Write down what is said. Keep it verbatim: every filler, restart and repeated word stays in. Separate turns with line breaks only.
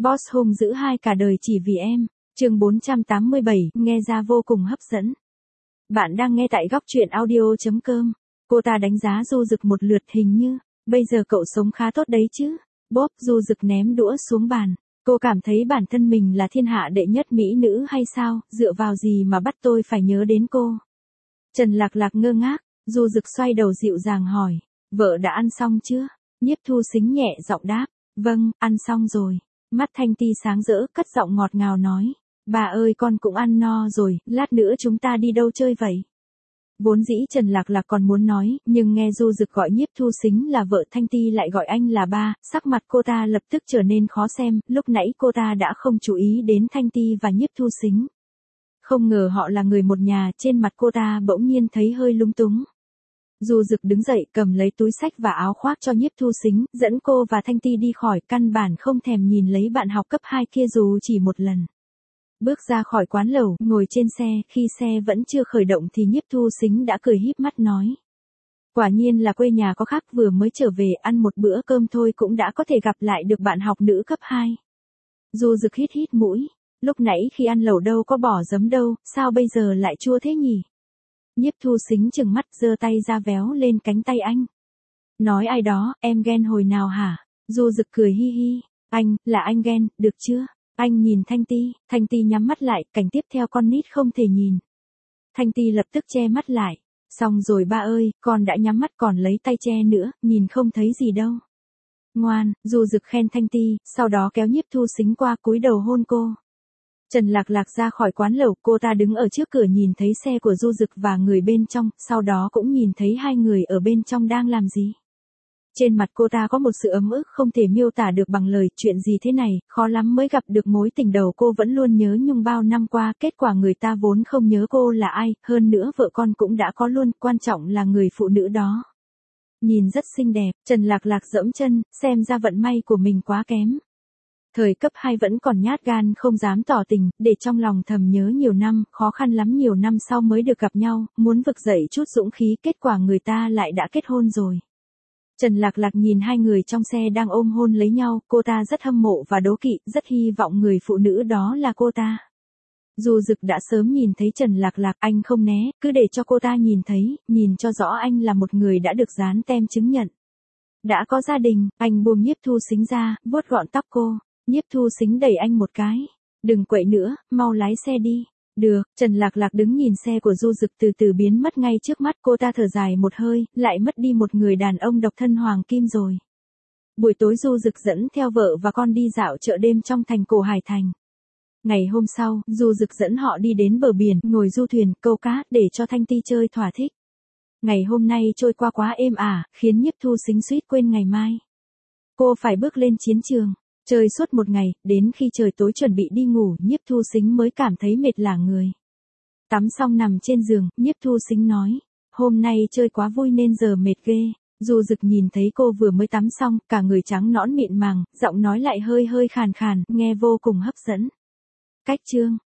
Boss hung dữ hai cả đời chỉ vì em. Chương bốn trăm tám mươi bảy, nghe ra vô cùng hấp dẫn. Bạn đang nghe tại góc truyện audio chấm com. Cô ta đánh giá Du Dực một lượt, hình như, bây giờ cậu sống khá tốt đấy chứ. Bốp, Du Dực ném đũa xuống bàn. Cô cảm thấy bản thân mình là thiên hạ đệ nhất mỹ nữ hay sao, dựa vào gì mà bắt tôi phải nhớ đến cô. Trần Lạc Lạc ngơ ngác, Du Dực xoay đầu dịu dàng hỏi, vợ đã ăn xong chưa? Nhiếp Thu Sính nhẹ giọng đáp, vâng, ăn xong rồi. Mắt Thanh Ti sáng rỡ, cất giọng ngọt ngào nói, bà ơi con cũng ăn no rồi, lát nữa chúng ta đi đâu chơi vậy? Vốn dĩ Trần Lạc Lạc còn muốn nói, nhưng nghe Du Dực gọi Nhiếp Thu Sính là vợ, Thanh Ti lại gọi anh là ba, sắc mặt cô ta lập tức trở nên khó xem, lúc nãy cô ta đã không chú ý đến Thanh Ti và Nhiếp Thu Sính. Không ngờ họ là người một nhà, trên mặt cô ta bỗng nhiên thấy hơi lung túng. Du Dực đứng dậy, cầm lấy túi xách và áo khoác cho Nhiếp Thu Sính, dẫn cô và Thanh Ti đi khỏi, căn bản không thèm nhìn lấy bạn học cấp hai kia dù chỉ một lần. Bước ra khỏi quán lẩu, ngồi trên xe, khi xe vẫn chưa khởi động thì Nhiếp Thu Sính đã cười híp mắt nói. Quả nhiên là quê nhà có khác, vừa mới trở về ăn một bữa cơm thôi cũng đã có thể gặp lại được bạn học nữ cấp hai. Du Dực hít hít mũi, lúc nãy khi ăn lẩu đâu có bỏ giấm đâu, sao bây giờ lại chua thế nhỉ? Nhiếp Thu Sính chừng mắt giơ tay ra véo lên cánh tay anh. Nói ai đó, em ghen hồi nào hả? Du Dực cười hi hi, anh, là anh ghen, được chưa? Anh nhìn Thanh Ti, Thanh Ti nhắm mắt lại, cảnh tiếp theo con nít không thể nhìn. Thanh Ti lập tức che mắt lại, xong rồi ba ơi, con đã nhắm mắt còn lấy tay che nữa, nhìn không thấy gì đâu. Ngoan, Du Dực khen Thanh Ti, sau đó kéo Nhiếp Thu Sính qua cúi đầu hôn cô. Trần Lạc Lạc ra khỏi quán lẩu, cô ta đứng ở trước cửa nhìn thấy xe của Du Dực và người bên trong, sau đó cũng nhìn thấy hai người ở bên trong đang làm gì. Trên mặt cô ta có một sự ấm ức không thể miêu tả được bằng lời, chuyện gì thế này, khó lắm mới gặp được mối tình đầu cô vẫn luôn nhớ nhung bao năm qua, kết quả người ta vốn không nhớ cô là ai, hơn nữa vợ con cũng đã có luôn, quan trọng là người phụ nữ đó. Nhìn rất xinh đẹp, Trần Lạc Lạc giẫm chân, xem ra vận may của mình quá kém. Thời cấp hai vẫn còn nhát gan không dám tỏ tình, để trong lòng thầm nhớ nhiều năm, khó khăn lắm nhiều năm sau mới được gặp nhau, muốn vực dậy chút dũng khí, kết quả người ta lại đã kết hôn rồi. Trần Lạc Lạc nhìn hai người trong xe đang ôm hôn lấy nhau, cô ta rất hâm mộ và đố kỵ, rất hy vọng người phụ nữ đó là cô ta. Du Dực đã sớm nhìn thấy Trần Lạc Lạc, anh không né, cứ để cho cô ta nhìn thấy, nhìn cho rõ anh là một người đã được dán tem chứng nhận. Đã có gia đình, anh buông Nhiếp Thu Sính ra, vuốt gọn tóc cô. Nhiếp Thu Sính đẩy anh một cái. Đừng quậy nữa, mau lái xe đi. Được, Trần Lạc Lạc đứng nhìn xe của Du Dực từ từ biến mất ngay trước mắt, cô ta thở dài một hơi, lại mất đi một người đàn ông độc thân hoàng kim rồi. Buổi tối Du Dực dẫn theo vợ và con đi dạo chợ đêm trong thành cổ Hải Thành. Ngày hôm sau, Du Dực dẫn họ đi đến bờ biển, ngồi du thuyền, câu cá, để cho Thanh Ti chơi thỏa thích. Ngày hôm nay trôi qua quá êm ả, khiến Nhiếp Thu Sính suýt quên ngày mai. Cô phải bước lên chiến trường. Chơi suốt một ngày, đến khi trời tối chuẩn bị đi ngủ, Nhiếp Thu Sính mới cảm thấy mệt lả người. Tắm xong nằm trên giường, Nhiếp Thu Sính nói, hôm nay chơi quá vui nên giờ mệt ghê. Du Dực nhìn thấy cô vừa mới tắm xong, cả người trắng nõn mịn màng, giọng nói lại hơi hơi khàn khàn, nghe vô cùng hấp dẫn. Cách chương